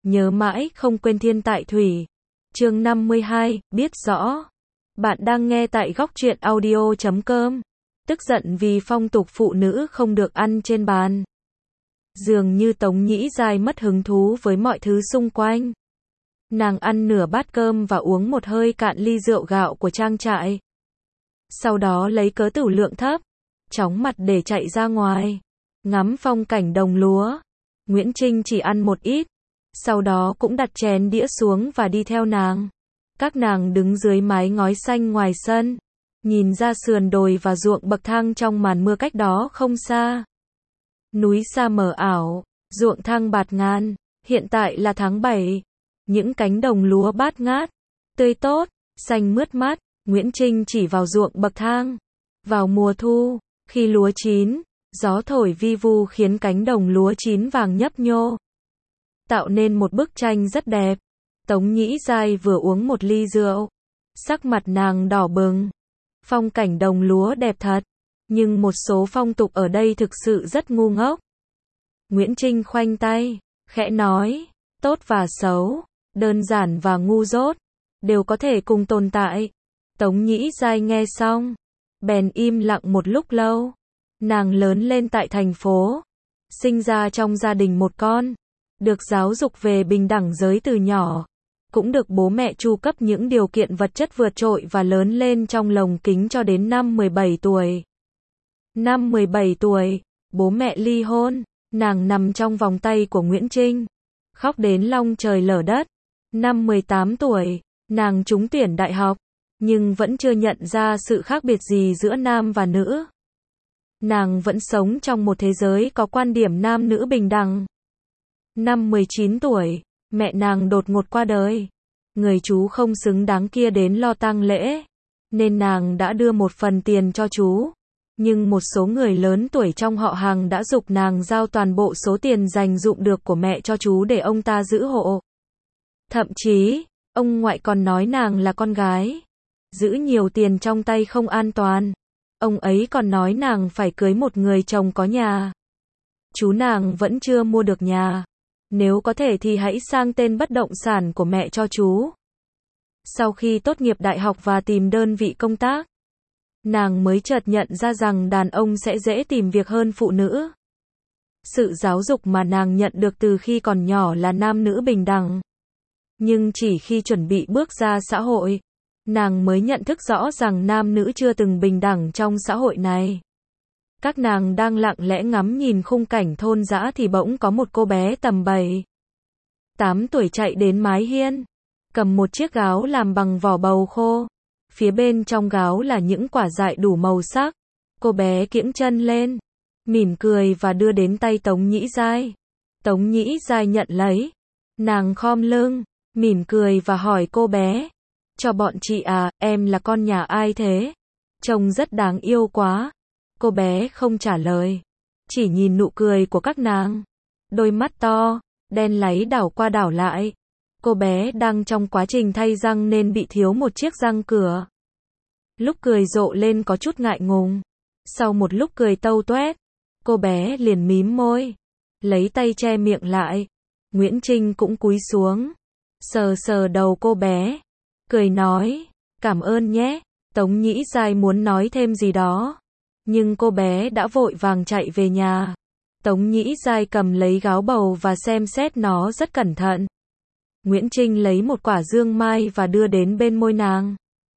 nhớ mãi không quên thiên tại thủy. Chương 52, biết rõ. Bạn đang nghe tại góc truyện audio.com. Tức giận vì phong tục phụ nữ không được ăn trên bàn. Dường như Tống Nhĩ Giai mất hứng thú với mọi thứ xung quanh. Nàng ăn nửa bát cơm và uống một hơi cạn ly rượu gạo của trang trại. Sau đó lấy cớ tửu lượng thấp, chóng mặt để chạy ra ngoài, ngắm phong cảnh đồng lúa. Nguyễn Trinh chỉ ăn một ít, sau đó cũng đặt chén đĩa xuống và đi theo nàng. Các nàng đứng dưới mái ngói xanh ngoài sân, nhìn ra sườn đồi và ruộng bậc thang trong màn mưa cách đó không xa. Núi xa mờ ảo, ruộng thang bạt ngàn, hiện tại là tháng 7. Những cánh đồng lúa bát ngát, tươi tốt, xanh mướt mát. Nguyễn Trinh chỉ vào ruộng bậc thang. Vào mùa thu, khi lúa chín, gió thổi vi vu khiến cánh đồng lúa chín vàng nhấp nhô, tạo nên một bức tranh rất đẹp. Tống Nhĩ Giai vừa uống một ly rượu, sắc mặt nàng đỏ bừng. Phong cảnh đồng lúa đẹp thật, nhưng một số phong tục ở đây thực sự rất ngu ngốc. Nguyễn Trinh khoanh tay, khẽ nói, tốt và xấu, đơn giản và ngu dốt, đều có thể cùng tồn tại. Tống Nhĩ Giai nghe xong, bèn im lặng một lúc lâu. Nàng lớn lên tại thành phố, sinh ra trong gia đình một con, được giáo dục về bình đẳng giới từ nhỏ, cũng được bố mẹ chu cấp những điều kiện vật chất vượt trội và lớn lên trong lồng kính cho đến năm 17 tuổi. Năm 17 tuổi, bố mẹ ly hôn, nàng nằm trong vòng tay của Nguyễn Trinh, khóc đến long trời lở đất. Năm 18 tuổi, nàng trúng tuyển đại học, nhưng vẫn chưa nhận ra sự khác biệt gì giữa nam và nữ. Nàng vẫn sống trong một thế giới có quan điểm nam nữ bình đẳng. Năm 19 tuổi, mẹ nàng đột ngột qua đời. Người chú không xứng đáng kia đến lo tang lễ, nên nàng đã đưa một phần tiền cho chú. Nhưng một số người lớn tuổi trong họ hàng đã giục nàng giao toàn bộ số tiền dành dụm được của mẹ cho chú để ông ta giữ hộ. Thậm chí, ông ngoại còn nói nàng là con gái, giữ nhiều tiền trong tay không an toàn. Ông ấy còn nói nàng phải cưới một người chồng có nhà. Chú nàng vẫn chưa mua được nhà, nếu có thể thì hãy sang tên bất động sản của mẹ cho chú. Sau khi tốt nghiệp đại học và tìm đơn vị công tác, nàng mới chợt nhận ra rằng đàn ông sẽ dễ tìm việc hơn phụ nữ. Sự giáo dục mà nàng nhận được từ khi còn nhỏ là nam nữ bình đẳng. Nhưng chỉ khi chuẩn bị bước ra xã hội, nàng mới nhận thức rõ rằng nam nữ chưa từng bình đẳng trong xã hội này. Các nàng đang lặng lẽ ngắm nhìn khung cảnh thôn dã thì bỗng có một cô bé tầm 7, 8 tuổi chạy đến mái hiên, cầm một chiếc gáo làm bằng vỏ bầu khô. Phía bên trong gáo là những quả dại đủ màu sắc. Cô bé kiễng chân lên, mỉm cười và đưa đến tay Tống Nhĩ Giai. Tống Nhĩ Giai nhận lấy. Nàng khom lưng, mỉm cười và hỏi cô bé, cho bọn chị à, em là con nhà ai thế? Trông rất đáng yêu quá. Cô bé không trả lời, chỉ nhìn nụ cười của các nàng. Đôi mắt to, đen láy đảo qua đảo lại. Cô bé đang trong quá trình thay răng nên bị thiếu một chiếc răng cửa. Lúc cười rộ lên có chút ngại ngùng. Sau một lúc cười tâu tuét, cô bé liền mím môi, lấy tay che miệng lại. Nguyễn Trinh cũng cúi xuống, sờ sờ đầu cô bé, cười nói, cảm ơn nhé. Tống Nhĩ Giai muốn nói thêm gì đó, nhưng cô bé đã vội vàng chạy về nhà. Tống Nhĩ Giai cầm lấy gáo bầu và xem xét nó rất cẩn thận. Nguyễn Trinh lấy một quả dương mai và đưa đến bên môi nàng.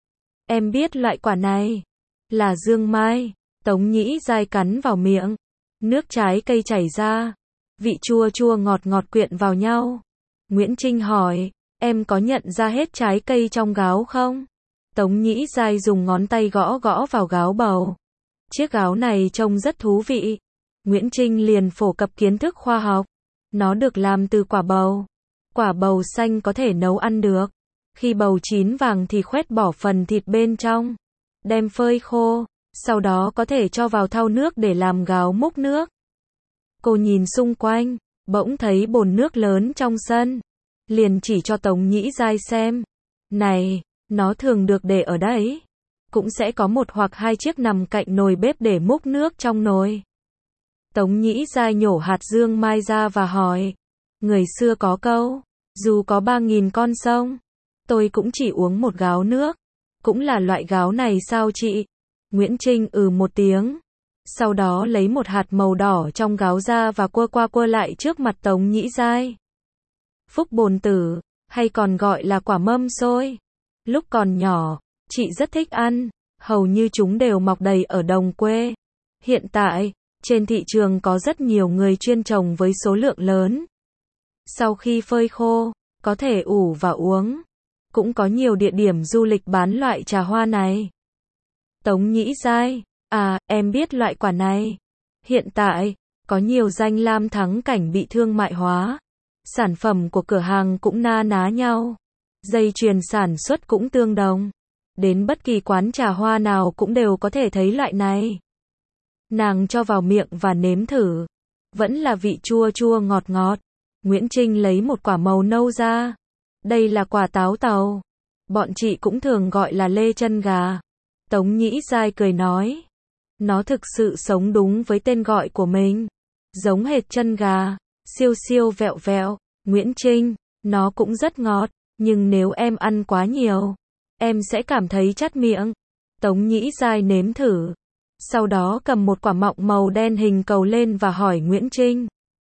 Em biết loại quả này là dương mai. Tống Nhĩ Giai cắn vào miệng, nước trái cây chảy ra, vị chua chua ngọt ngọt quyện vào nhau. Nguyễn Trinh hỏi, em có nhận ra hết trái cây trong gáo không? Tống Nhĩ Giai dùng ngón tay gõ gõ vào gáo bầu. Chiếc gáo này trông rất thú vị. Nguyễn Trinh liền phổ cập kiến thức khoa học. Nó được làm từ quả bầu. Quả bầu xanh có thể nấu ăn được. Khi bầu chín vàng thì khoét bỏ phần thịt bên trong, đem phơi khô, sau đó có thể cho vào thau nước để làm gáo múc nước. Cô nhìn xung quanh, bỗng thấy bồn nước lớn trong sân, liền chỉ cho Tống Nhĩ Giai xem. Này, nó thường được để ở đấy. Cũng sẽ có một hoặc hai chiếc nằm cạnh nồi bếp để múc nước trong nồi. Tống Nhĩ Giai nhổ hạt dương mai ra và hỏi. Người xưa có câu, Dù có 3.000 con sông, tôi cũng chỉ uống một gáo nước. Cũng là loại gáo này sao chị? Nguyễn Trinh một tiếng. Sau đó lấy một hạt màu đỏ trong gáo ra và quơ qua quơ lại trước mặt Tống Nhĩ Giai. Phúc bồn tử, hay còn gọi là quả mâm xôi. Lúc còn nhỏ, chị rất thích ăn, hầu như chúng đều mọc đầy ở đồng quê. Hiện tại, trên thị trường có rất nhiều người chuyên trồng với số lượng lớn. Sau khi phơi khô, có thể ủ và uống. Cũng có nhiều địa điểm du lịch bán loại trà hoa này. Tống Nhĩ Giai, em biết loại quả này. Hiện tại, có nhiều danh lam thắng cảnh bị thương mại hóa. Sản phẩm của cửa hàng cũng na ná nhau. Dây chuyền sản xuất cũng tương đồng. Đến bất kỳ quán trà hoa nào cũng đều có thể thấy loại này. Nàng cho vào miệng và nếm thử. Vẫn là vị chua chua ngọt ngọt. Nguyễn Trinh lấy một quả màu nâu ra. Đây là quả táo tàu. Bọn chị cũng thường gọi là lê chân gà. Tống Nhĩ Giai cười nói. Nó thực sự sống đúng với tên gọi của mình. Giống hệt chân gà, siêu siêu vẹo vẹo. Nguyễn Trinh, nó cũng rất ngọt, nhưng nếu em ăn quá nhiều, em sẽ cảm thấy chát miệng. Tống Nhĩ Giai nếm thử. Sau đó cầm một quả mọng màu đen hình cầu lên và hỏi Nguyễn Trinh.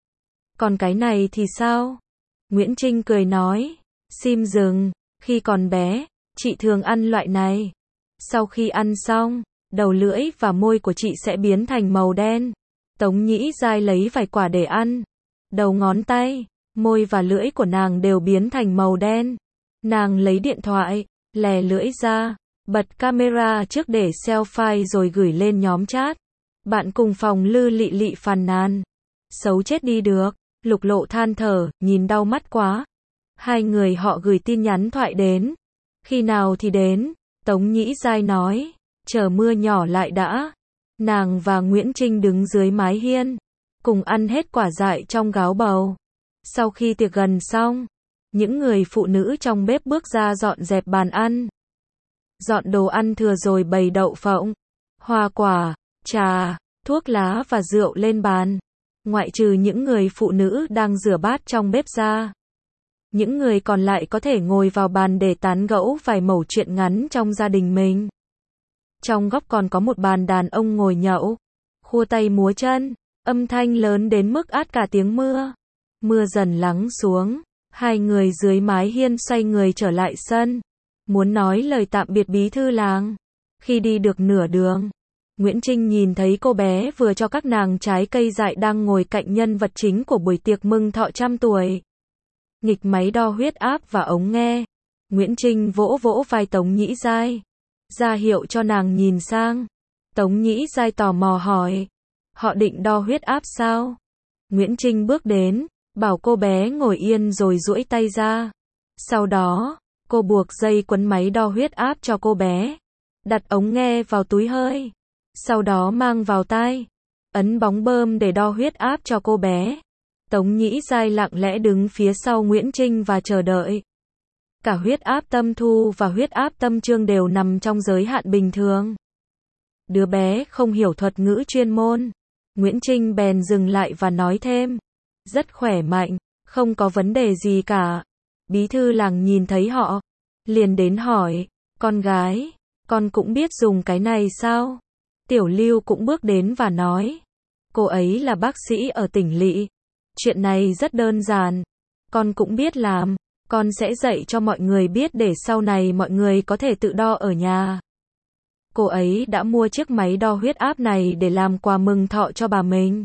Còn cái này thì sao? Nguyễn Trinh cười nói. Sim rừng, khi còn bé, chị thường ăn loại này. Sau khi ăn xong, đầu lưỡi và môi của chị sẽ biến thành màu đen. Tống Nhĩ Giai lấy vài quả để ăn. Đầu ngón tay, môi và lưỡi của nàng đều biến thành màu đen. Nàng lấy điện thoại, lè lưỡi ra, bật camera trước để selfie rồi gửi lên nhóm chat. Bạn cùng phòng Lư Lị Lị phàn nàn. Xấu chết đi được, Lục Lộ than thở, nhìn đau mắt quá. Hai người họ gửi tin nhắn thoại đến. Khi nào thì đến? Tống Nhĩ Giai nói. Chờ mưa nhỏ lại đã. Nàng và Nguyễn Trinh đứng dưới mái hiên, cùng ăn hết quả dại trong gáo bầu. Sau khi tiệc gần xong, những người phụ nữ trong bếp bước ra dọn dẹp bàn ăn. Dọn đồ ăn thừa rồi bày đậu phộng, hoa quả, trà, thuốc lá và rượu lên bàn. Ngoại trừ những người phụ nữ đang rửa bát trong bếp ra. Những người còn lại có thể ngồi vào bàn để tán gẫu vài mẩu chuyện ngắn trong gia đình mình. Trong góc còn có một bàn đàn ông ngồi nhậu, khua tay múa chân, âm thanh lớn đến mức át cả tiếng mưa. Mưa dần lắng xuống, hai người dưới mái hiên xoay người trở lại sân, muốn nói lời tạm biệt bí thư làng. Khi đi được nửa đường, Nguyễn Trinh nhìn thấy cô bé vừa cho các nàng trái cây dại đang ngồi cạnh nhân vật chính của buổi tiệc mừng thọ 100 tuổi. Nghịch máy đo huyết áp và ống nghe. Nguyễn Trinh vỗ vỗ vai Tống Nhĩ Giai, ra hiệu cho nàng nhìn sang. Tống Nhĩ Giai tò mò hỏi. Họ định đo huyết áp sao? Nguyễn Trinh bước đến, bảo cô bé ngồi yên rồi duỗi tay ra. Sau đó, cô buộc dây quấn máy đo huyết áp cho cô bé. Đặt ống nghe vào túi hơi. Sau đó mang vào tai. Ấn bóng bơm để đo huyết áp cho cô bé. Tống Nhĩ Giai lặng lẽ đứng phía sau Nguyễn Trinh và chờ đợi. Cả huyết áp tâm thu và huyết áp tâm trương đều nằm trong giới hạn bình thường. Đứa bé không hiểu thuật ngữ chuyên môn. Nguyễn Trinh bèn dừng lại và nói thêm. Rất khỏe mạnh, không có vấn đề gì cả. Bí thư làng nhìn thấy họ, liền đến hỏi. Con gái, con cũng biết dùng cái này sao? Tiểu Lưu cũng bước đến và nói. Cô ấy là bác sĩ ở tỉnh lỵ. Chuyện này rất đơn giản. Con cũng biết làm. Con sẽ dạy cho mọi người biết để sau này mọi người có thể tự đo ở nhà. Cô ấy đã mua chiếc máy đo huyết áp này để làm quà mừng thọ cho bà mình.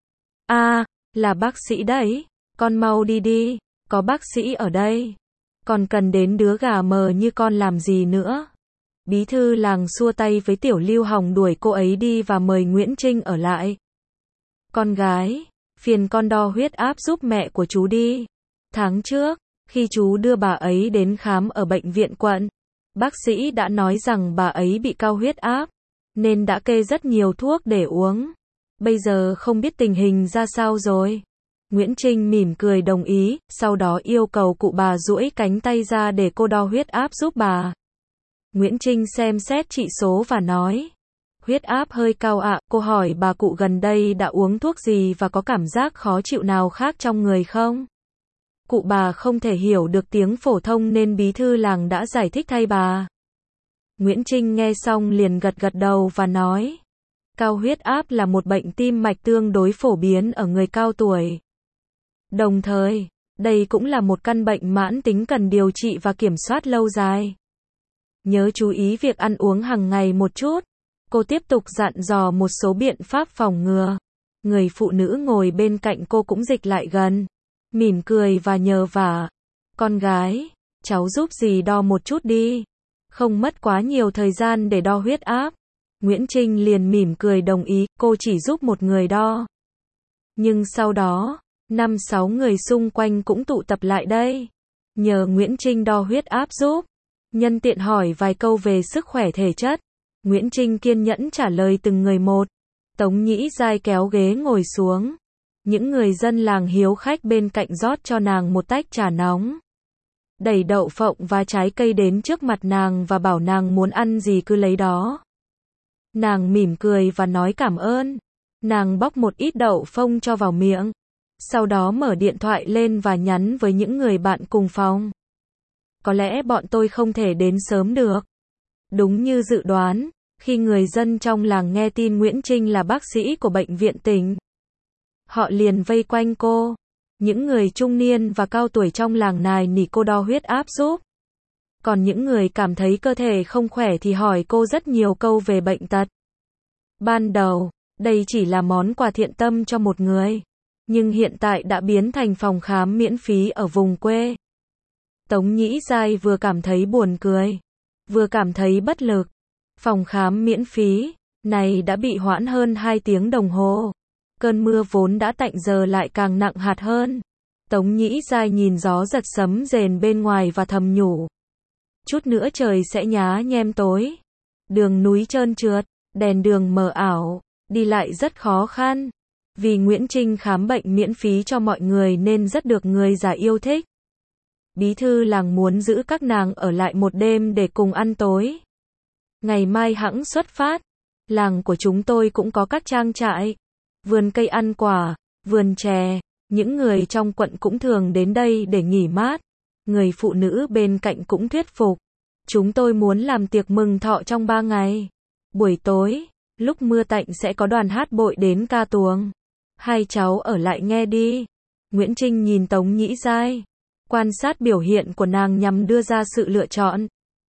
Là bác sĩ đấy. Con mau đi đi. Có bác sĩ ở đây. Còn cần đến đứa gà mờ như con làm gì nữa? Bí thư làng xua tay với Tiểu Lưu hòng đuổi cô ấy đi và mời Nguyễn Trinh ở lại. Con gái, phiền con đo huyết áp giúp mẹ của chú đi. Tháng trước, khi chú đưa bà ấy đến khám ở bệnh viện quận, bác sĩ đã nói rằng bà ấy bị cao huyết áp, nên đã kê rất nhiều thuốc để uống. Bây giờ không biết tình hình ra sao rồi. Nguyễn Trinh mỉm cười đồng ý, sau đó yêu cầu cụ bà duỗi cánh tay ra để cô đo huyết áp giúp bà. Nguyễn Trinh xem xét chỉ số và nói. Huyết áp hơi cao ạ, cô hỏi bà cụ gần đây đã uống thuốc gì và có cảm giác khó chịu nào khác trong người không? Cụ bà không thể hiểu được tiếng phổ thông nên bí thư làng đã giải thích thay bà. Nguyễn Trinh nghe xong liền gật gật đầu và nói, cao huyết áp là một bệnh tim mạch tương đối phổ biến ở người cao tuổi. Đồng thời, đây cũng là một căn bệnh mãn tính cần điều trị và kiểm soát lâu dài. Nhớ chú ý việc ăn uống hàng ngày một chút. Cô tiếp tục dặn dò một số biện pháp phòng ngừa. Người phụ nữ ngồi bên cạnh cô cũng dịch lại gần, mỉm cười và nhờ vả. Con gái, cháu giúp dì đo một chút đi. Không mất quá nhiều thời gian để đo huyết áp. Nguyễn Trinh liền mỉm cười đồng ý, cô chỉ giúp một người đo. Nhưng sau đó, 5-6 người xung quanh cũng tụ tập lại đây. Nhờ Nguyễn Trinh đo huyết áp giúp. Nhân tiện hỏi vài câu về sức khỏe thể chất. Nguyễn Trinh kiên nhẫn trả lời từng người một. Tống Nhĩ Giai kéo ghế ngồi xuống. Những người dân làng hiếu khách bên cạnh rót cho nàng một tách trà nóng. Đẩy đậu phộng và trái cây đến trước mặt nàng và bảo nàng muốn ăn gì cứ lấy đó. Nàng mỉm cười và nói cảm ơn. Nàng bóc một ít đậu phộng cho vào miệng. Sau đó mở điện thoại lên và nhắn với những người bạn cùng phòng. Có lẽ bọn tôi không thể đến sớm được. Đúng như dự đoán, khi người dân trong làng nghe tin Nguyễn Trinh là bác sĩ của bệnh viện tỉnh, họ liền vây quanh cô. Những người trung niên và cao tuổi trong làng nài nỉ cô đo huyết áp giúp. Còn những người cảm thấy cơ thể không khỏe thì hỏi cô rất nhiều câu về bệnh tật. Ban đầu, đây chỉ là món quà thiện tâm cho một người, nhưng hiện tại đã biến thành phòng khám miễn phí ở vùng quê. Tống Nhĩ Giai vừa cảm thấy buồn cười, vừa cảm thấy bất lực. Phòng khám miễn phí này đã bị hoãn hơn 2 tiếng đồng hồ. Cơn mưa vốn đã tạnh giờ lại càng nặng hạt hơn. Tống Nhĩ Giai nhìn gió giật sấm rền bên ngoài và thầm nhủ. Chút nữa trời sẽ nhá nhem tối. Đường núi trơn trượt, đèn đường mờ ảo, đi lại rất khó khăn. Vì Nguyễn Trinh khám bệnh miễn phí cho mọi người nên rất được người già yêu thích. Bí thư làng muốn giữ các nàng ở lại một đêm để cùng ăn tối. Ngày mai hẵng xuất phát. Làng của chúng tôi cũng có các trang trại, vườn cây ăn quả, vườn chè. Những người trong quận cũng thường đến đây để nghỉ mát. Người phụ nữ bên cạnh cũng thuyết phục. Chúng tôi muốn làm tiệc mừng thọ trong 3 ngày. Buổi tối, lúc mưa tạnh sẽ có đoàn hát bội đến ca tuồng. Hai cháu ở lại nghe đi. Nguyễn Trinh nhìn Tống Nhĩ Giai, quan sát biểu hiện của nàng nhằm đưa ra sự lựa chọn.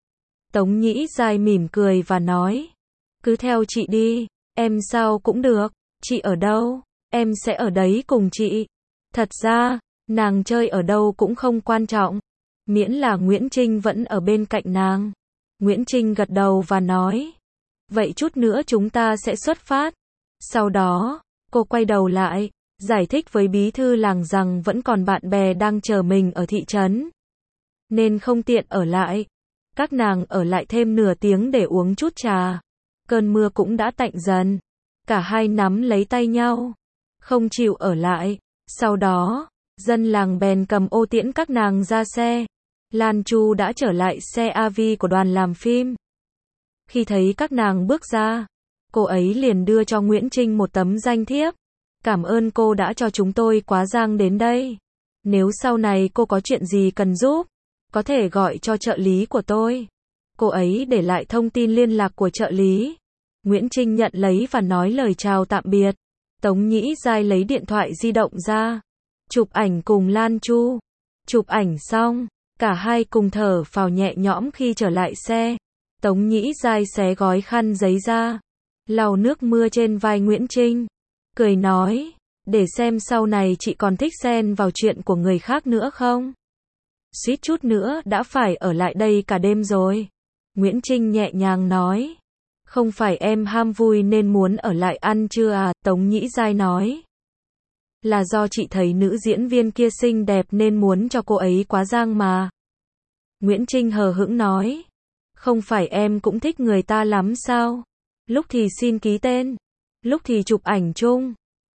Tống Nhĩ Giai mỉm cười và nói, cứ theo chị đi, em sao cũng được, chị ở đâu, em sẽ ở đấy cùng chị. Thật ra, nàng chơi ở đâu cũng không quan trọng, miễn là Nguyễn Trinh vẫn ở bên cạnh nàng. Nguyễn Trinh gật đầu và nói, vậy chút nữa chúng ta sẽ xuất phát. Sau đó, cô quay đầu lại, giải thích với bí thư làng rằng vẫn còn bạn bè đang chờ mình ở thị trấn, nên không tiện ở lại. Các nàng ở lại thêm nửa tiếng để uống chút trà. Cơn mưa cũng đã tạnh dần. Cả hai nắm lấy tay nhau, không chịu ở lại. Sau đó, dân làng bèn cầm ô tiễn các nàng ra xe. Lan Chu đã trở lại xe AV của đoàn làm phim. Khi thấy các nàng bước ra, cô ấy liền đưa cho Nguyễn Trinh một tấm danh thiếp. Cảm ơn cô đã cho chúng tôi quá giang đến đây. Nếu sau này cô có chuyện gì cần giúp, có thể gọi cho trợ lý của tôi. Cô ấy để lại thông tin liên lạc của trợ lý. Nguyễn Trinh nhận lấy và nói lời chào tạm biệt. Tống Nhĩ Giai lấy điện thoại di động ra, chụp ảnh cùng Lan Chu. Chụp ảnh xong, cả hai cùng thở phào nhẹ nhõm khi trở lại xe. Tống Nhĩ Giai xé gói khăn giấy ra, lau nước mưa trên vai Nguyễn Trinh, cười nói, để xem sau này chị còn thích xen vào chuyện của người khác nữa không? Suýt chút nữa đã phải ở lại đây cả đêm rồi. Nguyễn Trinh nhẹ nhàng nói, không phải em ham vui nên muốn ở lại ăn trưa à? Tống Nhĩ Giai nói, là do chị thấy nữ diễn viên kia xinh đẹp nên muốn cho cô ấy quá giang mà. Nguyễn Trinh hờ hững nói, không phải em cũng thích người ta lắm sao? Lúc thì xin ký tên, lúc thì chụp ảnh chung.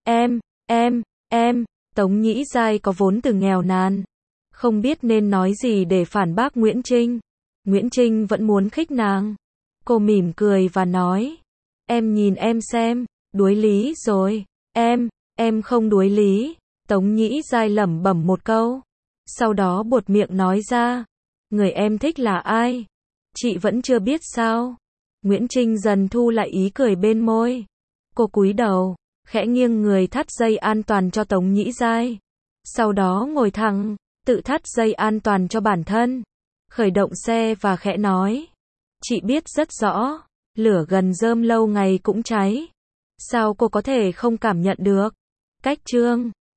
Em. Tống Nhĩ Giai có vốn từ nghèo nàn, không biết nên nói gì để phản bác Nguyễn Trinh. Nguyễn Trinh vẫn muốn khích nàng. Cô mỉm cười và nói, em nhìn em xem, đuối lý rồi. Em không đuối lý. Tống Nhĩ Giai lẩm bẩm một câu. Sau đó buột miệng nói ra. Người em thích là ai? Chị vẫn chưa biết sao? Nguyễn Trinh dần thu lại ý cười bên môi. Cô cúi đầu, khẽ nghiêng người thắt dây an toàn cho Tống Nhĩ Giai. Sau đó ngồi thẳng, tự thắt dây an toàn cho bản thân. Khởi động xe và khẽ nói. Chị biết rất rõ, lửa gần rơm lâu ngày cũng cháy. Sao cô có thể không cảm nhận được? Cách chương